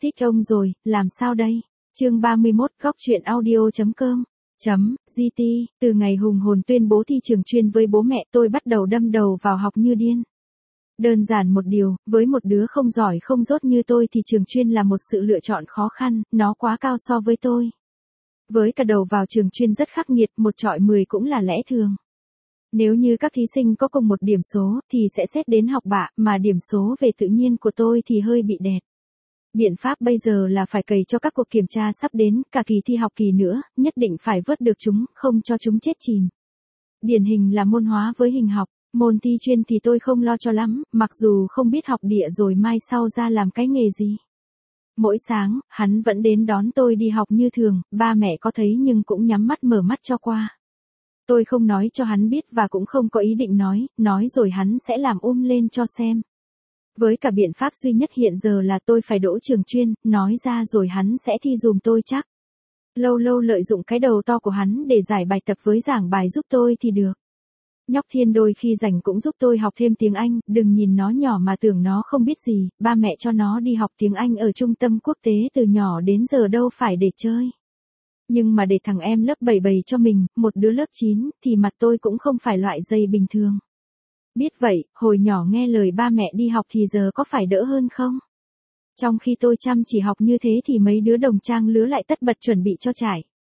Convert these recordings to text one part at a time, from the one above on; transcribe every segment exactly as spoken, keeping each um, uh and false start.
Thích ông rồi, làm sao đây? Chương ba mươi mốt góc truyện audio.com chấm gt Từ ngày hùng hồn tuyên bố thi trường chuyên với bố mẹ, tôi bắt đầu đâm đầu vào học như điên. Đơn giản một điều, với một đứa không giỏi không dốt như tôi thì trường chuyên là một sự lựa chọn khó khăn, nó quá cao so với tôi. Với cả đầu vào trường chuyên rất khắc nghiệt, một chọi mười cũng là lẽ thường. Nếu như các thí sinh có cùng một điểm số thì sẽ xét đến học bạ, mà điểm số về tự nhiên của tôi thì hơi bị đẹt. Biện pháp bây giờ là phải cày cho các cuộc kiểm tra sắp đến, cả kỳ thi học kỳ nữa, nhất định phải vớt được chúng, không cho chúng chết chìm. Điển hình là môn hóa với hình học, môn thi chuyên thì tôi không lo cho lắm, mặc dù không biết học địa rồi mai sau ra làm cái nghề gì. Mỗi sáng, hắn vẫn đến đón tôi đi học như thường, ba mẹ có thấy nhưng cũng nhắm mắt mở mắt cho qua. Tôi không nói cho hắn biết và cũng không có ý định nói, nói rồi hắn sẽ làm um lên cho xem. Với cả biện pháp duy nhất hiện giờ là tôi phải đỗ trường chuyên, nói ra rồi hắn sẽ thi dùm tôi chắc. Lâu lâu lợi dụng cái đầu to của hắn để giải bài tập với giảng bài giúp tôi thì được. Nhóc Thiên đôi khi rảnh cũng giúp tôi học thêm tiếng Anh, đừng nhìn nó nhỏ mà tưởng nó không biết gì, ba mẹ cho nó đi học tiếng Anh ở trung tâm quốc tế từ nhỏ đến giờ đâu phải để chơi. Nhưng mà để thằng em lớp bảy bày cho mình, một đứa lớp chín, thì mặt tôi cũng không phải loại dày bình thường. Biết vậy, hồi nhỏ nghe lời ba mẹ đi học thì giờ có phải đỡ hơn không? Trong khi tôi chăm chỉ học như thế thì mấy đứa đồng trang lứa lại tất bật chuẩn bị cho trải.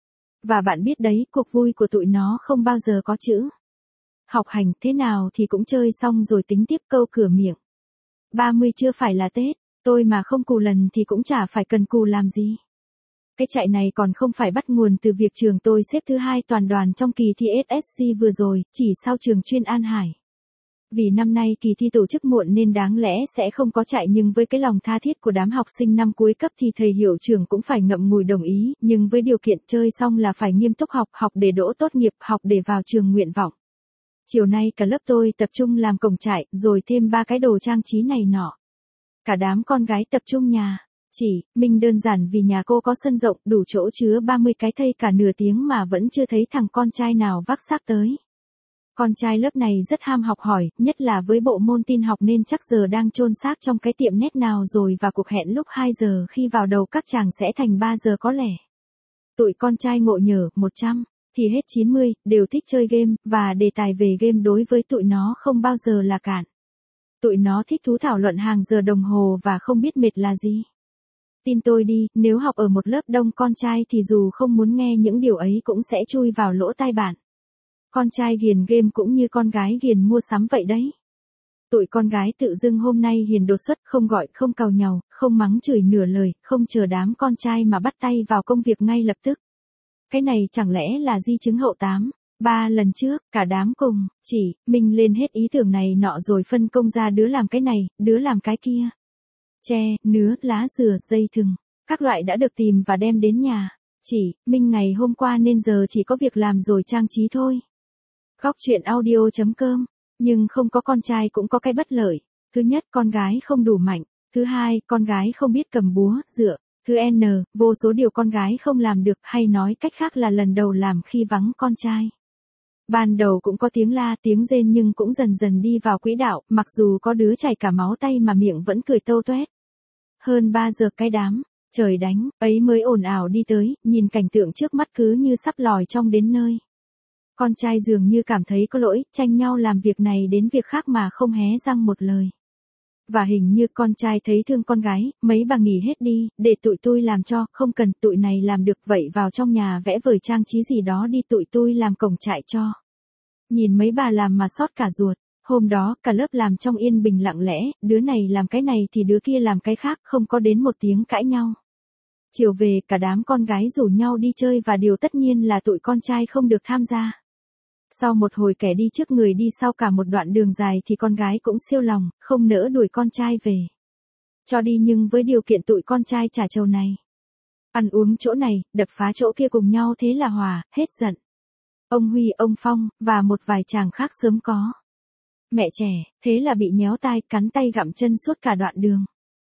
Và bạn biết đấy, cuộc vui của tụi nó không bao giờ có chữ. Học hành thế nào thì cũng chơi xong rồi tính tiếp câu cửa miệng. ba mươi chưa phải là Tết, tôi mà không cù lần thì cũng chả phải cần cù làm gì. Cái chạy này còn không phải bắt nguồn từ việc trường tôi xếp thứ hai toàn đoàn trong kỳ thi ét ét xê vừa rồi, chỉ sau trường chuyên An Hải. Vì năm nay kỳ thi tổ chức muộn nên đáng lẽ sẽ không có chạy, nhưng với cái lòng tha thiết của đám học sinh năm cuối cấp thì thầy hiệu trưởng cũng phải ngậm ngùi đồng ý, nhưng với điều kiện chơi xong là phải nghiêm túc học, học để đỗ tốt nghiệp, học để vào trường nguyện vọng. Chiều nay cả lớp tôi tập trung làm cổng trại, rồi thêm ba cái đồ trang trí này nọ. Cả đám con gái tập trung nhà. Chỉ, mình đơn giản vì nhà cô có sân rộng, đủ chỗ chứa ba mươi cái, thây cả nửa tiếng mà vẫn chưa thấy thằng con trai nào vác xác tới. Con trai lớp này rất ham học hỏi, nhất là với bộ môn tin học nên chắc giờ đang chôn xác trong cái tiệm nét nào rồi, và cuộc hẹn lúc hai giờ khi vào đầu các chàng sẽ thành ba giờ có lẽ. Tụi con trai ngộ nhờ, một trăm, thì hết chín mươi, đều thích chơi game, và đề tài về game đối với tụi nó không bao giờ là cản. Tụi nó thích thú thảo luận hàng giờ đồng hồ và không biết mệt là gì. Tin tôi đi, nếu học ở một lớp đông con trai thì dù không muốn nghe những điều ấy cũng sẽ chui vào lỗ tai bạn. Con trai ghiền game cũng như con gái ghiền mua sắm vậy đấy. Tụi con gái tự dưng hôm nay hiền đột xuất, không gọi, không càu nhàu, không mắng chửi nửa lời, không chờ đám con trai mà bắt tay vào công việc ngay lập tức. Cái này chẳng lẽ là di chứng hậu tám, ba lần trước, cả đám cùng, chỉ, mình lên hết ý tưởng này nọ rồi phân công ra đứa làm cái này, đứa làm cái kia. Tre, nứa, lá dừa, dây thừng, các loại đã được tìm và đem đến nhà. Chỉ, mình ngày hôm qua nên giờ chỉ có việc làm rồi trang trí thôi. Góc truyện audio.com, nhưng không có con trai cũng có cái bất lợi. Thứ nhất, con gái không đủ mạnh. Thứ hai, con gái không biết cầm búa, dựa. Thứ N, vô số điều con gái không làm được, hay nói cách khác là lần đầu làm khi vắng con trai. Ban đầu cũng có tiếng la, tiếng rên nhưng cũng dần dần đi vào quỹ đạo, mặc dù có đứa chảy cả máu tay mà miệng vẫn cười tâu toét. Hơn ba giờ cái đám, trời đánh, ấy mới ồn ào đi tới, nhìn cảnh tượng trước mắt cứ như sắp lòi trong đến nơi. Con trai dường như cảm thấy có lỗi, tranh nhau làm việc này đến việc khác mà không hé răng một lời. Và hình như con trai thấy thương con gái, mấy bà nghỉ hết đi, để tụi tôi làm cho, không cần, tụi này làm được vậy vào trong nhà vẽ vời trang trí gì đó đi, tụi tôi làm cổng trại cho. Nhìn mấy bà làm mà xót cả ruột, hôm đó cả lớp làm trong yên bình lặng lẽ, đứa này làm cái này thì đứa kia làm cái khác, không có đến một tiếng cãi nhau. Chiều về cả đám con gái rủ nhau đi chơi và điều tất nhiên là tụi con trai không được tham gia. Sau một hồi kẻ đi trước người đi sau cả một đoạn đường dài thì con gái cũng siêu lòng, không nỡ đuổi con trai về. Cho đi nhưng với điều kiện tụi con trai trả trầu này. Ăn uống chỗ này, đập phá chỗ kia cùng nhau thế là hòa, hết giận. Ông Huy, ông Phong, và một vài chàng khác sớm có. Mẹ trẻ, thế là bị nhéo tai, cắn tay gặm chân suốt cả đoạn đường.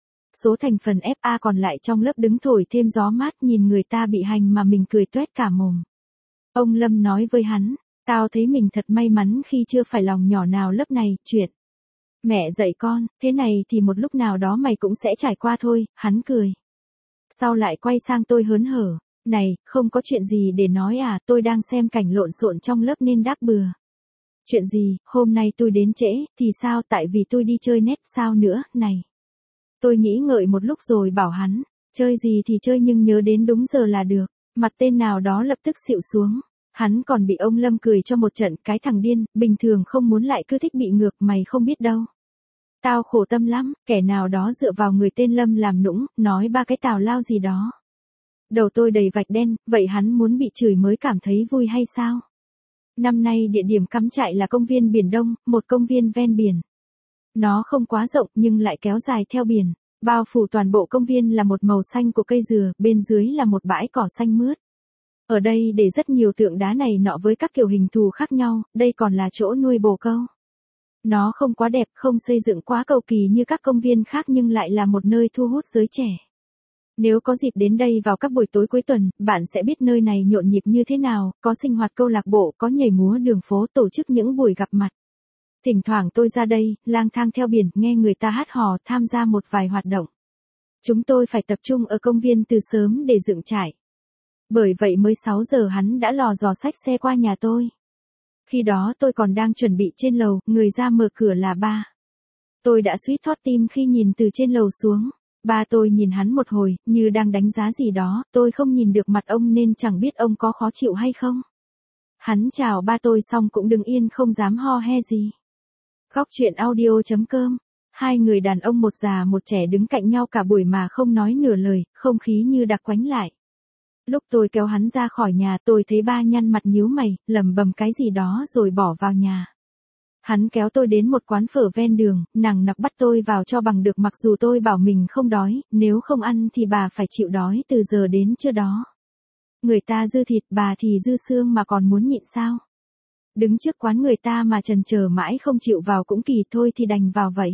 Số thành phần ép a còn lại trong lớp đứng thổi thêm gió mát nhìn người ta bị hành mà mình cười tuét cả mồm. Ông Lâm nói với hắn. Tao thấy mình thật may mắn khi chưa phải lòng nhỏ nào lớp này, chuyện. Mẹ dạy con, thế này thì một lúc nào đó mày cũng sẽ trải qua thôi, hắn cười. Sau lại quay sang tôi hớn hở. Này, không có chuyện gì để nói à, tôi đang xem cảnh lộn xộn trong lớp nên đáp bừa. Chuyện gì, hôm nay tôi đến trễ, thì sao, tại vì tôi đi chơi net sao nữa, này. Tôi nghĩ ngợi một lúc rồi bảo hắn, chơi gì thì chơi nhưng nhớ đến đúng giờ là được. Mặt tên nào đó lập tức xịu xuống. Hắn còn bị ông Lâm cười cho một trận, cái thằng điên, bình thường không muốn lại cứ thích bị ngược, mày không biết đâu. Tao khổ tâm lắm, kẻ nào đó dựa vào người tên Lâm làm nũng, nói ba cái tào lao gì đó. Đầu tôi đầy vạch đen, vậy hắn muốn bị chửi mới cảm thấy vui hay sao? Năm nay địa điểm cắm trại là công viên Biển Đông, một công viên ven biển. Nó không quá rộng nhưng lại kéo dài theo biển. Bao phủ toàn bộ công viên là một màu xanh của cây dừa, bên dưới là một bãi cỏ xanh mướt. Ở đây để rất nhiều tượng đá này nọ với các kiểu hình thù khác nhau, đây còn là chỗ nuôi bồ câu. Nó không quá đẹp, không xây dựng quá cầu kỳ như các công viên khác nhưng lại là một nơi thu hút giới trẻ. Nếu có dịp đến đây vào các buổi tối cuối tuần, bạn sẽ biết nơi này nhộn nhịp như thế nào, có sinh hoạt câu lạc bộ, có nhảy múa đường phố, tổ chức những buổi gặp mặt. Thỉnh thoảng tôi ra đây, lang thang theo biển, nghe người ta hát hò, tham gia một vài hoạt động. Chúng tôi phải tập trung ở công viên từ sớm để dựng trại. Bởi vậy mới sáu giờ hắn đã lò dò xách xe qua nhà tôi. Khi đó tôi còn đang chuẩn bị trên lầu, người ra mở cửa là ba. Tôi đã suýt thót tim khi nhìn từ trên lầu xuống. Ba tôi nhìn hắn một hồi, như đang đánh giá gì đó, tôi không nhìn được mặt ông nên chẳng biết ông có khó chịu hay không. Hắn chào ba tôi xong cũng đứng yên không dám ho he gì. Góc chuyện audio chấm com. Hai người đàn ông một già một trẻ đứng cạnh nhau cả buổi mà không nói nửa lời, không khí như đặc quánh lại. Lúc tôi kéo hắn ra khỏi nhà tôi thấy ba nhăn mặt nhíu mày, lẩm bẩm cái gì đó rồi bỏ vào nhà. Hắn kéo tôi đến một quán phở ven đường, nằng nặc bắt tôi vào cho bằng được mặc dù tôi bảo mình không đói, nếu không ăn thì bà phải chịu đói từ giờ đến trưa đó. Người ta dư thịt bà thì dư xương mà còn muốn nhịn sao? Đứng trước quán người ta mà chần chờ mãi không chịu vào cũng kỳ thôi thì đành vào vậy.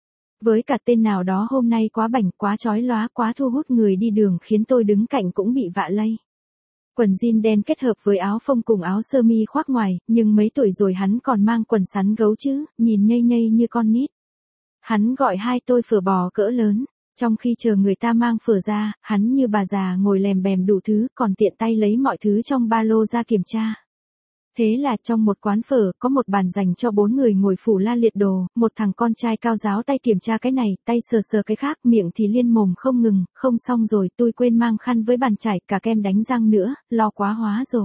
Với cả tên nào đó hôm nay quá bảnh, quá chói lóa, quá thu hút người đi đường khiến tôi đứng cạnh cũng bị vạ lây. Quần jean đen kết hợp với áo phông cùng áo sơ mi khoác ngoài, nhưng mấy tuổi rồi hắn còn mang quần sắn gấu chứ, nhìn nhây nhây như con nít. Hắn gọi hai tôi phở bò cỡ lớn, trong khi chờ người ta mang phở ra, hắn như bà già ngồi lèm bèm đủ thứ, còn tiện tay lấy mọi thứ trong ba lô ra kiểm tra. Thế là trong một quán phở có một bàn dành cho bốn người ngồi phủ la liệt đồ, một thằng con trai cao ráo tay kiểm tra cái này, tay sờ sờ cái khác, miệng thì liên mồm không ngừng, không xong rồi, tôi quên mang khăn với bàn chải, cả kem đánh răng nữa, lo quá hóa rồi.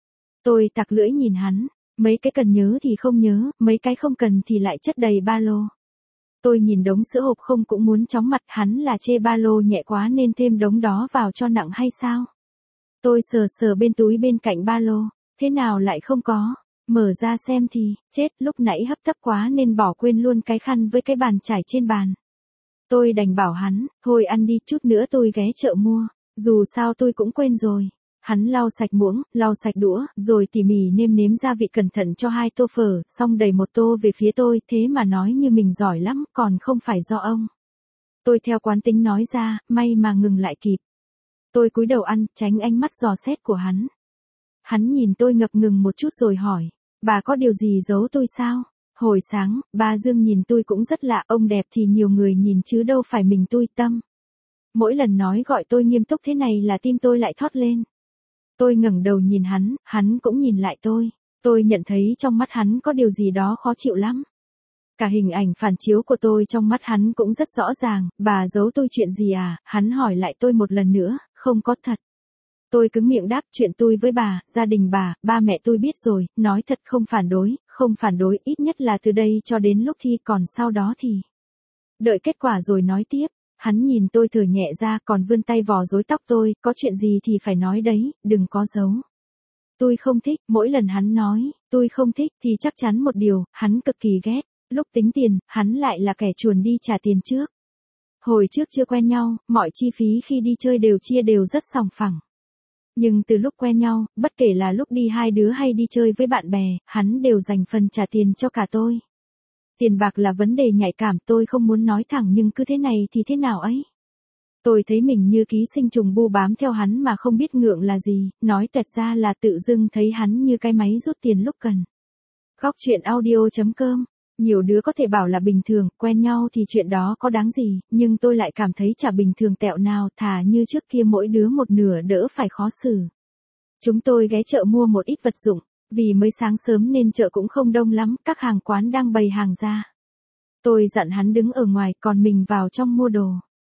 Tôi tặc lưỡi nhìn hắn, mấy cái cần nhớ thì không nhớ, mấy cái không cần thì lại chất đầy ba lô. Tôi nhìn đống sữa hộp không cũng muốn chóng mặt, hắn là chê ba lô nhẹ quá nên thêm đống đó vào cho nặng hay sao? Tôi sờ sờ bên túi bên cạnh ba lô. Thế nào lại không có, mở ra xem thì, chết, lúc nãy hấp tấp quá nên bỏ quên luôn cái khăn với cái bàn chải trên bàn. Tôi đành bảo hắn, thôi ăn đi, chút nữa tôi ghé chợ mua, dù sao tôi cũng quên rồi. Hắn lau sạch muỗng, lau sạch đũa, rồi tỉ mỉ nêm nếm gia vị cẩn thận cho hai tô phở, xong đẩy một tô về phía tôi, thế mà nói như mình giỏi lắm, còn không phải do ông. Tôi theo quán tính nói ra, may mà ngừng lại kịp. Tôi cúi đầu ăn, tránh ánh mắt dò xét của hắn. Hắn nhìn tôi ngập ngừng một chút rồi hỏi, bà có điều gì giấu tôi sao? Hồi sáng, ba Dương nhìn tôi cũng rất lạ, ông đẹp thì nhiều người nhìn chứ đâu phải mình tôi tâm. Mỗi lần nói gọi tôi nghiêm túc thế này là tim tôi lại thót lên. Tôi ngẩng đầu nhìn hắn, hắn cũng nhìn lại tôi. Tôi nhận thấy trong mắt hắn có điều gì đó khó chịu lắm. Cả hình ảnh phản chiếu của tôi trong mắt hắn cũng rất rõ ràng, bà giấu tôi chuyện gì à? Hắn hỏi lại tôi một lần nữa, không có thật. Tôi cứng miệng đáp chuyện tôi với bà, gia đình bà, ba mẹ tôi biết rồi, nói thật không phản đối, không phản đối, ít nhất là từ đây cho đến lúc thi, còn sau đó thì đợi kết quả rồi nói tiếp. Hắn nhìn tôi thở nhẹ ra còn vươn tay vò rối tóc tôi, có chuyện gì thì phải nói đấy, đừng có giấu. Tôi không thích, mỗi lần hắn nói, tôi không thích thì chắc chắn một điều, hắn cực kỳ ghét. Lúc tính tiền, hắn lại là kẻ chuồn đi trả tiền trước. Hồi trước chưa quen nhau, mọi chi phí khi đi chơi đều chia đều rất sòng phẳng. Nhưng từ lúc quen nhau, bất kể là lúc đi hai đứa hay đi chơi với bạn bè, hắn đều dành phần trả tiền cho cả tôi. Tiền bạc là vấn đề nhạy cảm, tôi không muốn nói thẳng nhưng cứ thế này thì thế nào ấy. Tôi thấy mình như ký sinh trùng bu bám theo hắn mà không biết ngượng là gì, nói toẹt ra là tự dưng thấy hắn như cái máy rút tiền lúc cần. Góc chuyện audio chấm com Nhiều đứa có thể bảo là bình thường, quen nhau thì chuyện đó có đáng gì, nhưng tôi lại cảm thấy chả bình thường tẹo nào, thà như trước kia mỗi đứa một nửa đỡ phải khó xử. Chúng tôi ghé chợ mua một ít vật dụng, vì mới sáng sớm nên chợ cũng không đông lắm, các hàng quán đang bày hàng ra. Tôi dặn hắn đứng ở ngoài, còn mình vào trong mua đồ.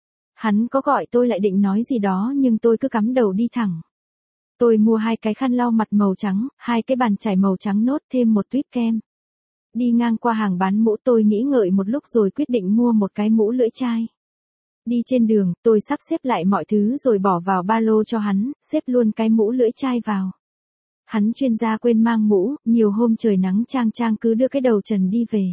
Hắn có gọi tôi lại định nói gì đó nhưng tôi cứ cắm đầu đi thẳng. Tôi mua hai cái khăn lau mặt màu trắng, hai cái bàn chải màu trắng nốt, thêm một tuýp kem. Đi ngang qua hàng bán mũ tôi nghĩ ngợi một lúc rồi quyết định mua một cái mũ lưỡi chai. Đi trên đường, tôi sắp xếp lại mọi thứ rồi bỏ vào ba lô cho hắn, xếp luôn cái mũ lưỡi chai vào. Hắn chuyên gia quên mang mũ, nhiều hôm trời nắng chang chang cứ đưa cái đầu trần đi về.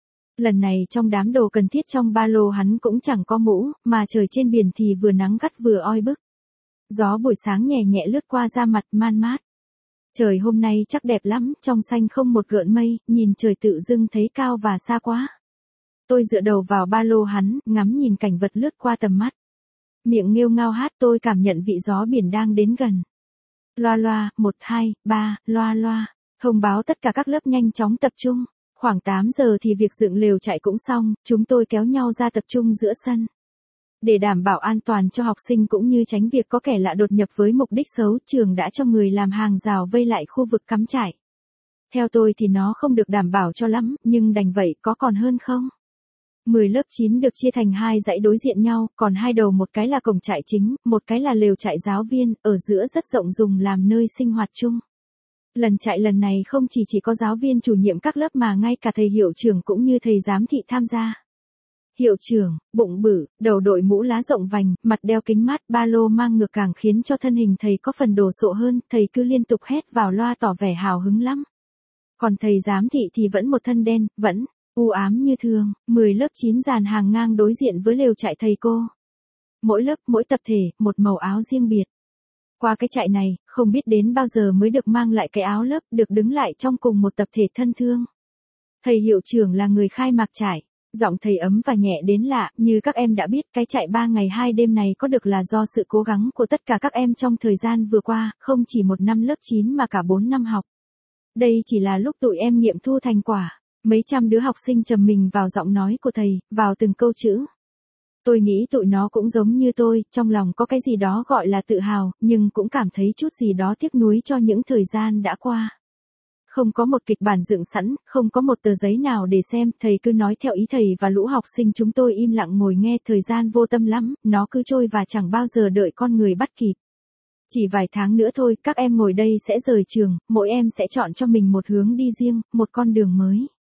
Lần này trong đám đồ cần thiết trong ba lô hắn cũng chẳng có mũ, mà trời trên biển thì vừa nắng gắt vừa oi bức. Gió buổi sáng nhẹ nhẹ lướt qua da mặt man mát. Trời hôm nay chắc đẹp lắm, trong xanh không một gợn mây, nhìn trời tự dưng thấy cao và xa quá. Tôi dựa đầu vào ba lô hắn, ngắm nhìn cảnh vật lướt qua tầm mắt. Miệng nghêu ngao hát, tôi cảm nhận vị gió biển đang đến gần. Loa loa, một, hai, ba, loa loa. Thông báo tất cả các lớp nhanh chóng tập trung. Khoảng tám giờ thì việc dựng lều trại cũng xong, chúng tôi kéo nhau ra tập trung giữa sân. Để đảm bảo an toàn cho học sinh cũng như tránh việc có kẻ lạ đột nhập với mục đích xấu, trường đã cho người làm hàng rào vây lại khu vực cắm trại. Theo tôi thì nó không được đảm bảo cho lắm, nhưng đành vậy có còn hơn không? mười lớp chín được chia thành hai dãy đối diện nhau, còn hai đầu, một cái là cổng trại chính, một cái là lều trại giáo viên, ở giữa rất rộng dùng làm nơi sinh hoạt chung. Lần trại lần này không chỉ chỉ có giáo viên chủ nhiệm các lớp mà ngay cả thầy hiệu trưởng cũng như thầy giám thị tham gia. Hiệu trưởng, bụng bự, đầu đội mũ lá rộng vành, mặt đeo kính mát, ba lô mang ngược càng khiến cho thân hình thầy có phần đồ sộ hơn, thầy cứ liên tục hét vào loa tỏ vẻ hào hứng lắm. Còn thầy giám thị thì vẫn một thân đen, vẫn u ám như thường. mười lớp chín dàn hàng ngang đối diện với lều trại thầy cô. Mỗi lớp, mỗi tập thể, một màu áo riêng biệt. Qua cái trại này, không biết đến bao giờ mới được mang lại cái áo lớp, được đứng lại trong cùng một tập thể thân thương. Thầy hiệu trưởng là người khai mạc trại. Giọng thầy ấm và nhẹ đến lạ, như các em đã biết, cái trại ba ngày hai đêm này có được là do sự cố gắng của tất cả các em trong thời gian vừa qua, không chỉ một năm lớp chín mà cả bốn năm học. Đây chỉ là lúc tụi em nghiệm thu thành quả. Mấy trăm đứa học sinh trầm mình vào giọng nói của thầy, vào từng câu chữ. Tôi nghĩ tụi nó cũng giống như tôi, trong lòng có cái gì đó gọi là tự hào, nhưng cũng cảm thấy chút gì đó tiếc nuối cho những thời gian đã qua. Không có một kịch bản dựng sẵn, không có một tờ giấy nào để xem, thầy cứ nói theo ý thầy và lũ học sinh chúng tôi im lặng ngồi nghe, thời gian vô tâm lắm, nó cứ trôi và chẳng bao giờ đợi con người bắt kịp. Chỉ vài tháng nữa thôi, các em ngồi đây sẽ rời trường, mỗi em sẽ chọn cho mình một hướng đi riêng, một con đường mới.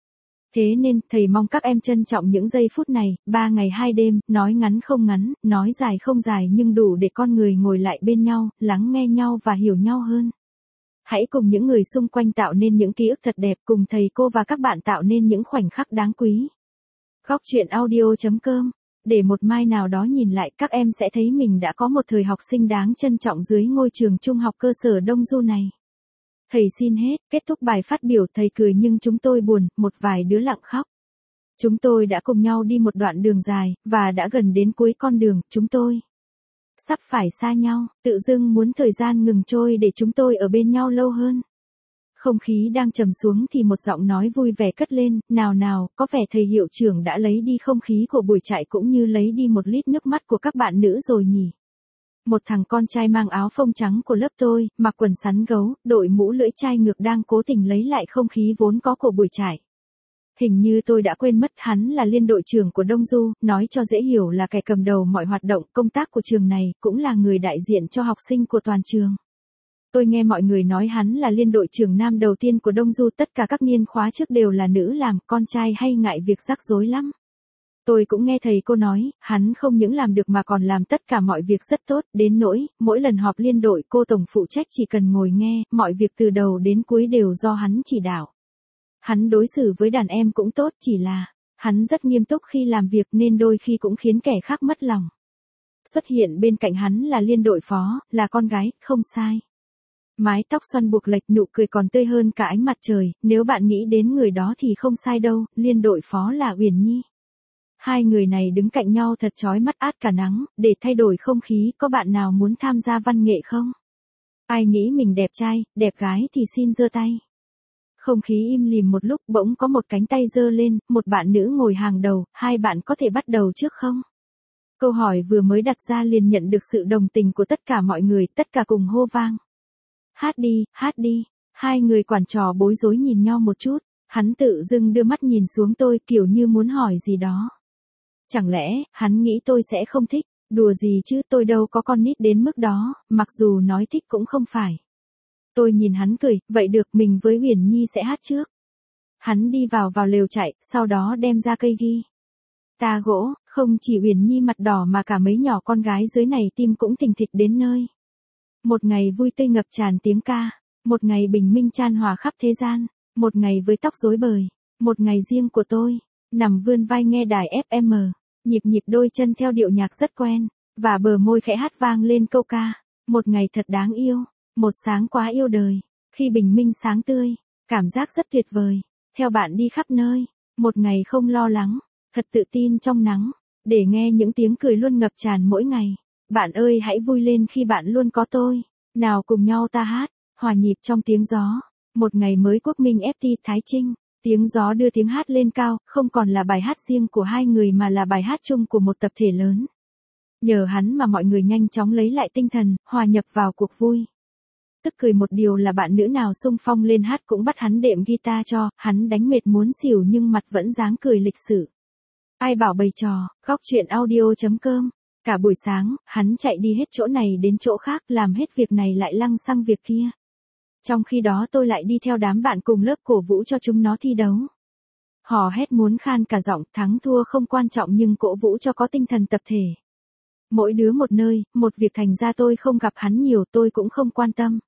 Thế nên, thầy mong các em trân trọng những giây phút này, ba ngày hai đêm, nói ngắn không ngắn, nói dài không dài nhưng đủ để con người ngồi lại bên nhau, lắng nghe nhau và hiểu nhau hơn. Hãy cùng những người xung quanh tạo nên những ký ức thật đẹp, cùng thầy cô và các bạn tạo nên những khoảnh khắc đáng quý. Góc truyện audio chấm com. Để một mai nào đó nhìn lại, các em sẽ thấy mình đã có một thời học sinh đáng trân trọng dưới ngôi trường trung học cơ sở Đông Du này. Thầy xin hết, kết thúc bài phát biểu, thầy cười nhưng chúng tôi buồn, một vài đứa lặng khóc. Chúng tôi đã cùng nhau đi một đoạn đường dài, và đã gần đến cuối con đường, chúng tôi sắp phải xa nhau, tự dưng muốn thời gian ngừng trôi để chúng tôi ở bên nhau lâu hơn. Không khí đang trầm xuống thì một giọng nói vui vẻ cất lên, nào nào, có vẻ thầy hiệu trưởng đã lấy đi không khí của buổi trại cũng như lấy đi một lít nước mắt của các bạn nữ rồi nhỉ. Một thằng con trai mang áo phông trắng của lớp tôi, mặc quần sắn gấu, đội mũ lưỡi chai ngược đang cố tình lấy lại không khí vốn có của buổi trại. Hình như tôi đã quên mất hắn là liên đội trưởng của Đông Du, nói cho dễ hiểu là kẻ cầm đầu mọi hoạt động công tác của trường này, cũng là người đại diện cho học sinh của toàn trường. Tôi nghe mọi người nói hắn là liên đội trưởng nam đầu tiên của Đông Du, tất cả các niên khóa trước đều là nữ làm, con trai hay ngại việc rắc rối lắm. Tôi cũng nghe thầy cô nói, hắn không những làm được mà còn làm tất cả mọi việc rất tốt, đến nỗi, mỗi lần họp liên đội cô tổng phụ trách chỉ cần ngồi nghe, mọi việc từ đầu đến cuối đều do hắn chỉ đạo. Hắn đối xử với đàn em cũng tốt, chỉ là, hắn rất nghiêm túc khi làm việc nên đôi khi cũng khiến kẻ khác mất lòng. Xuất hiện bên cạnh hắn là liên đội phó, là con gái, không sai. Mái tóc xoăn buộc lệch, nụ cười còn tươi hơn cả ánh mặt trời, nếu bạn nghĩ đến người đó thì không sai đâu, liên đội phó là Uyển Nhi. Hai người này đứng cạnh nhau thật chói mắt át cả nắng, để thay đổi không khí, có bạn nào muốn tham gia văn nghệ không? Ai nghĩ mình đẹp trai, đẹp gái thì xin giơ tay. Không khí im lìm một lúc, bỗng có một cánh tay giơ lên, một bạn nữ ngồi hàng đầu, hai bạn có thể bắt đầu trước không? Câu hỏi vừa mới đặt ra liền nhận được sự đồng tình của tất cả mọi người, tất cả cùng hô vang. Hát đi, hát đi. Hai người quản trò bối rối nhìn nhau một chút, hắn tự dưng đưa mắt nhìn xuống tôi kiểu như muốn hỏi gì đó. Chẳng lẽ, hắn nghĩ tôi sẽ không thích, đùa gì chứ, tôi đâu có con nít đến mức đó, mặc dù nói thích cũng không phải. Tôi nhìn hắn cười, vậy được, mình với Uyển Nhi sẽ hát trước. Hắn đi vào vào lều chạy, sau đó đem ra cây ghi ta gỗ, không chỉ Uyển Nhi mặt đỏ mà cả mấy nhỏ con gái dưới này tim cũng thình thịch đến nơi. Một ngày vui tươi ngập tràn tiếng ca, một ngày bình minh chan hòa khắp thế gian, một ngày với tóc rối bời, một ngày riêng của tôi, nằm vươn vai nghe đài ép em, nhịp nhịp đôi chân theo điệu nhạc rất quen, và bờ môi khẽ hát vang lên câu ca, một ngày thật đáng yêu, một sáng quá yêu đời, khi bình minh sáng tươi, cảm giác rất tuyệt vời, theo bạn đi khắp nơi, một ngày không lo lắng, thật tự tin trong nắng, để nghe những tiếng cười luôn ngập tràn mỗi ngày. Bạn ơi hãy vui lên khi bạn luôn có tôi, nào cùng nhau ta hát, hòa nhịp trong tiếng gió, một ngày mới quốc minh ép tê Thái Trinh, tiếng gió đưa tiếng hát lên cao, không còn là bài hát riêng của hai người mà là bài hát chung của một tập thể lớn. Nhờ hắn mà mọi người nhanh chóng lấy lại tinh thần, hòa nhập vào cuộc vui. Tức cười một điều là bạn nữ nào xung phong lên hát cũng bắt hắn đệm guitar cho, hắn đánh mệt muốn xỉu nhưng mặt vẫn dáng cười lịch sự. Ai bảo bày trò, góc chuyện audio chấm com. Cả buổi sáng, hắn chạy đi hết chỗ này đến chỗ khác, làm hết việc này lại lăng xăng việc kia. Trong khi đó tôi lại đi theo đám bạn cùng lớp cổ vũ cho chúng nó thi đấu. Hò hét muốn khan cả giọng, thắng thua không quan trọng nhưng cổ vũ cho có tinh thần tập thể. Mỗi đứa một nơi, một việc thành ra tôi không gặp hắn nhiều, tôi cũng không quan tâm.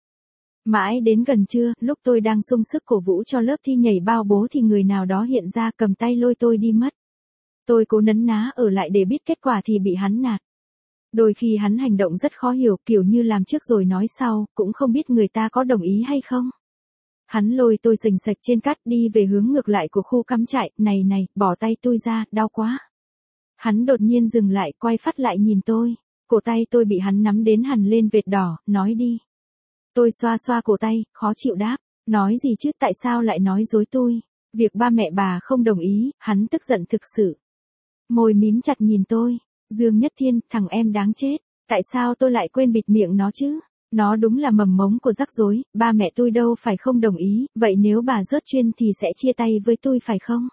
Mãi đến gần trưa, lúc tôi đang sung sức cổ vũ cho lớp thi nhảy bao bố thì người nào đó hiện ra cầm tay lôi tôi đi mất. Tôi cố nấn ná ở lại để biết kết quả thì bị hắn nạt. Đôi khi hắn hành động rất khó hiểu, kiểu như làm trước rồi nói sau, cũng không biết người ta có đồng ý hay không. Hắn lôi tôi sình sạch trên cát đi về hướng ngược lại của khu cắm trại, này này, bỏ tay tôi ra, đau quá. Hắn đột nhiên dừng lại, quay phát lại nhìn tôi, cổ tay tôi bị hắn nắm đến hằn lên vệt đỏ, nói đi. Tôi xoa xoa cổ tay, khó chịu đáp, nói gì chứ, tại sao lại nói dối tôi, việc ba mẹ bà không đồng ý, hắn tức giận thực sự. Môi mím chặt nhìn tôi. Dương Nhất Thiên, thằng em đáng chết, tại sao tôi lại quên bịt miệng nó chứ? Nó đúng là mầm mống của rắc rối, ba mẹ tôi đâu phải không đồng ý, vậy nếu bà rớt chuyên thì sẽ chia tay với tôi phải không?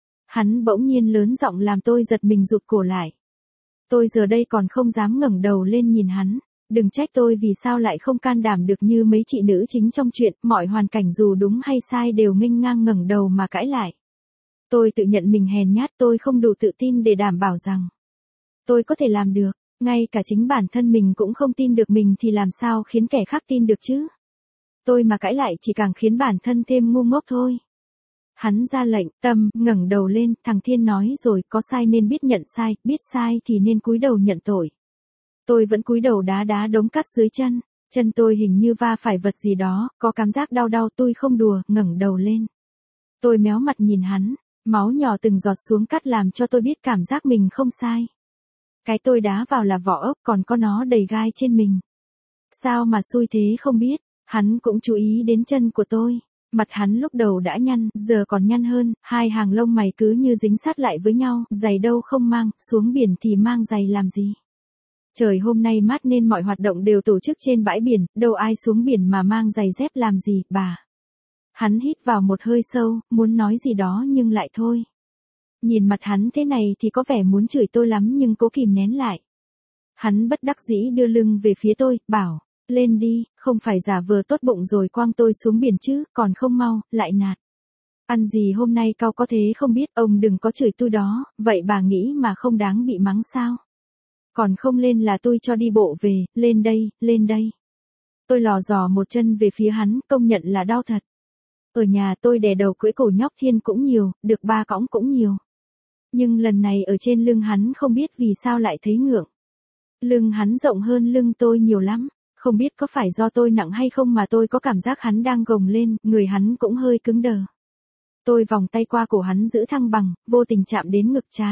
Hắn bỗng nhiên lớn giọng làm tôi giật mình rụt cổ lại. Tôi giờ đây còn không dám ngẩng đầu lên nhìn hắn, đừng trách tôi vì sao lại không can đảm được như mấy chị nữ chính trong chuyện, mọi hoàn cảnh dù đúng hay sai đều nghênh ngang ngẩng đầu mà cãi lại. Tôi tự nhận mình hèn nhát, tôi không đủ tự tin để đảm bảo rằng tôi có thể làm được, ngay cả chính bản thân mình cũng không tin được mình thì làm sao khiến kẻ khác tin được chứ? Tôi mà cãi lại chỉ càng khiến bản thân thêm ngu ngốc thôi. Hắn ra lệnh, Tâm, ngẩng đầu lên, thằng Thiên nói rồi, có sai nên biết nhận sai, biết sai thì nên cúi đầu nhận tội. Tôi vẫn cúi đầu đá đá đống cát dưới chân, chân tôi hình như va phải vật gì đó, có cảm giác đau đau, tôi không đùa, ngẩng đầu lên. Tôi méo mặt nhìn hắn, máu nhỏ từng giọt xuống cát làm cho tôi biết cảm giác mình không sai. Cái tôi đá vào là vỏ ốc, còn có nó đầy gai trên mình. Sao mà xui thế không biết, hắn cũng chú ý đến chân của tôi. Mặt hắn lúc đầu đã nhăn, giờ còn nhăn hơn, hai hàng lông mày cứ như dính sát lại với nhau, giày đâu không mang, xuống biển thì mang giày làm gì. Trời hôm nay mát nên mọi hoạt động đều tổ chức trên bãi biển, đâu ai xuống biển mà mang giày dép làm gì, bà. Hắn hít vào một hơi sâu, muốn nói gì đó nhưng lại thôi. Nhìn mặt hắn thế này thì có vẻ muốn chửi tôi lắm nhưng cố kìm nén lại. Hắn bất đắc dĩ đưa lưng về phía tôi, bảo, lên đi, không phải giả vờ tốt bụng rồi quăng tôi xuống biển chứ, còn không mau, lại nạt. Ăn gì hôm nay cao có thế không biết, ông đừng có chửi tôi đó, vậy bà nghĩ mà không đáng bị mắng sao? Còn không lên là tôi cho đi bộ về, lên đây, lên đây. Tôi lò dò một chân về phía hắn, công nhận là đau thật. Ở nhà tôi đè đầu cưỡi cổ nhóc Thiên cũng nhiều, được ba cõng cũng nhiều. Nhưng lần này ở trên lưng hắn không biết vì sao lại thấy ngượng. Lưng hắn rộng hơn lưng tôi nhiều lắm, không biết có phải do tôi nặng hay không mà tôi có cảm giác hắn đang gồng lên, người hắn cũng hơi cứng đờ. Tôi vòng tay qua cổ hắn giữ thăng bằng, vô tình chạm đến ngực trái.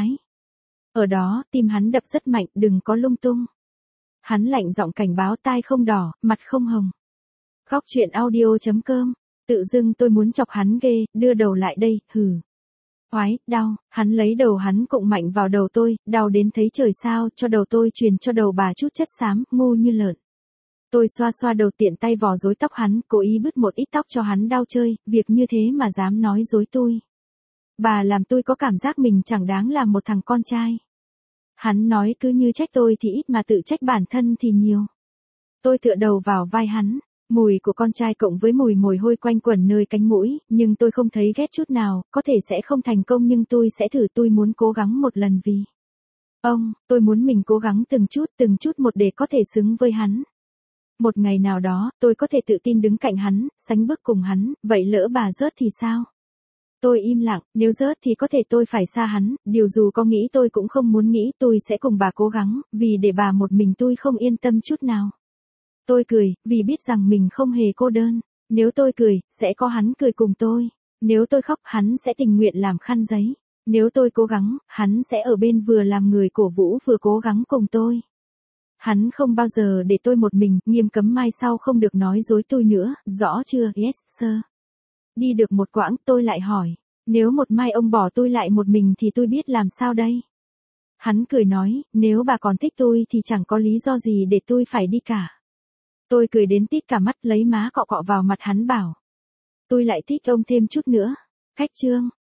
Ở đó, tim hắn đập rất mạnh, đừng có lung tung. Hắn lạnh giọng cảnh báo, tai không đỏ, mặt không hồng. Góc chuyện audio chấm com Tự dưng tôi muốn chọc hắn ghê, đưa đầu lại đây, hừ. Oái, đau, hắn lấy đầu hắn cụng mạnh vào đầu tôi, đau đến thấy trời sao, cho đầu tôi truyền cho đầu bà chút chất xám, ngu như lợn. Tôi xoa xoa đầu tiện tay vò rối tóc hắn, cố ý bứt một ít tóc cho hắn đau chơi, việc như thế mà dám nói dối tôi. Bà làm tôi có cảm giác mình chẳng đáng là một thằng con trai. Hắn nói cứ như trách tôi thì ít mà tự trách bản thân thì nhiều. Tôi tựa đầu vào vai hắn, mùi của con trai cộng với mùi mồi hôi quanh quẩn nơi cánh mũi, nhưng tôi không thấy ghét chút nào, có thể sẽ không thành công nhưng tôi sẽ thử, tôi muốn cố gắng một lần vì ông, tôi muốn mình cố gắng từng chút từng chút một để có thể xứng với hắn. Một ngày nào đó, tôi có thể tự tin đứng cạnh hắn, sánh bước cùng hắn, vậy lỡ bà rớt thì sao? Tôi im lặng, nếu rớt thì có thể tôi phải xa hắn, điều dù có nghĩ tôi cũng không muốn nghĩ, tôi sẽ cùng bà cố gắng, vì để bà một mình tôi không yên tâm chút nào. Tôi cười, vì biết rằng mình không hề cô đơn. Nếu tôi cười, sẽ có hắn cười cùng tôi. Nếu tôi khóc, hắn sẽ tình nguyện làm khăn giấy. Nếu tôi cố gắng, hắn sẽ ở bên vừa làm người cổ vũ vừa cố gắng cùng tôi. Hắn không bao giờ để tôi một mình, nghiêm cấm mai sau không được nói dối tôi nữa, rõ chưa? Yes, sir. Đi được một quãng, tôi lại hỏi, nếu một mai ông bỏ tôi lại một mình thì tôi biết làm sao đây? Hắn cười nói, nếu bà còn thích tôi thì chẳng có lý do gì để tôi phải đi cả. Tôi cười đến tít cả mắt, lấy má cọ cọ vào mặt hắn bảo, tôi lại thích ông thêm chút nữa. Khách chương.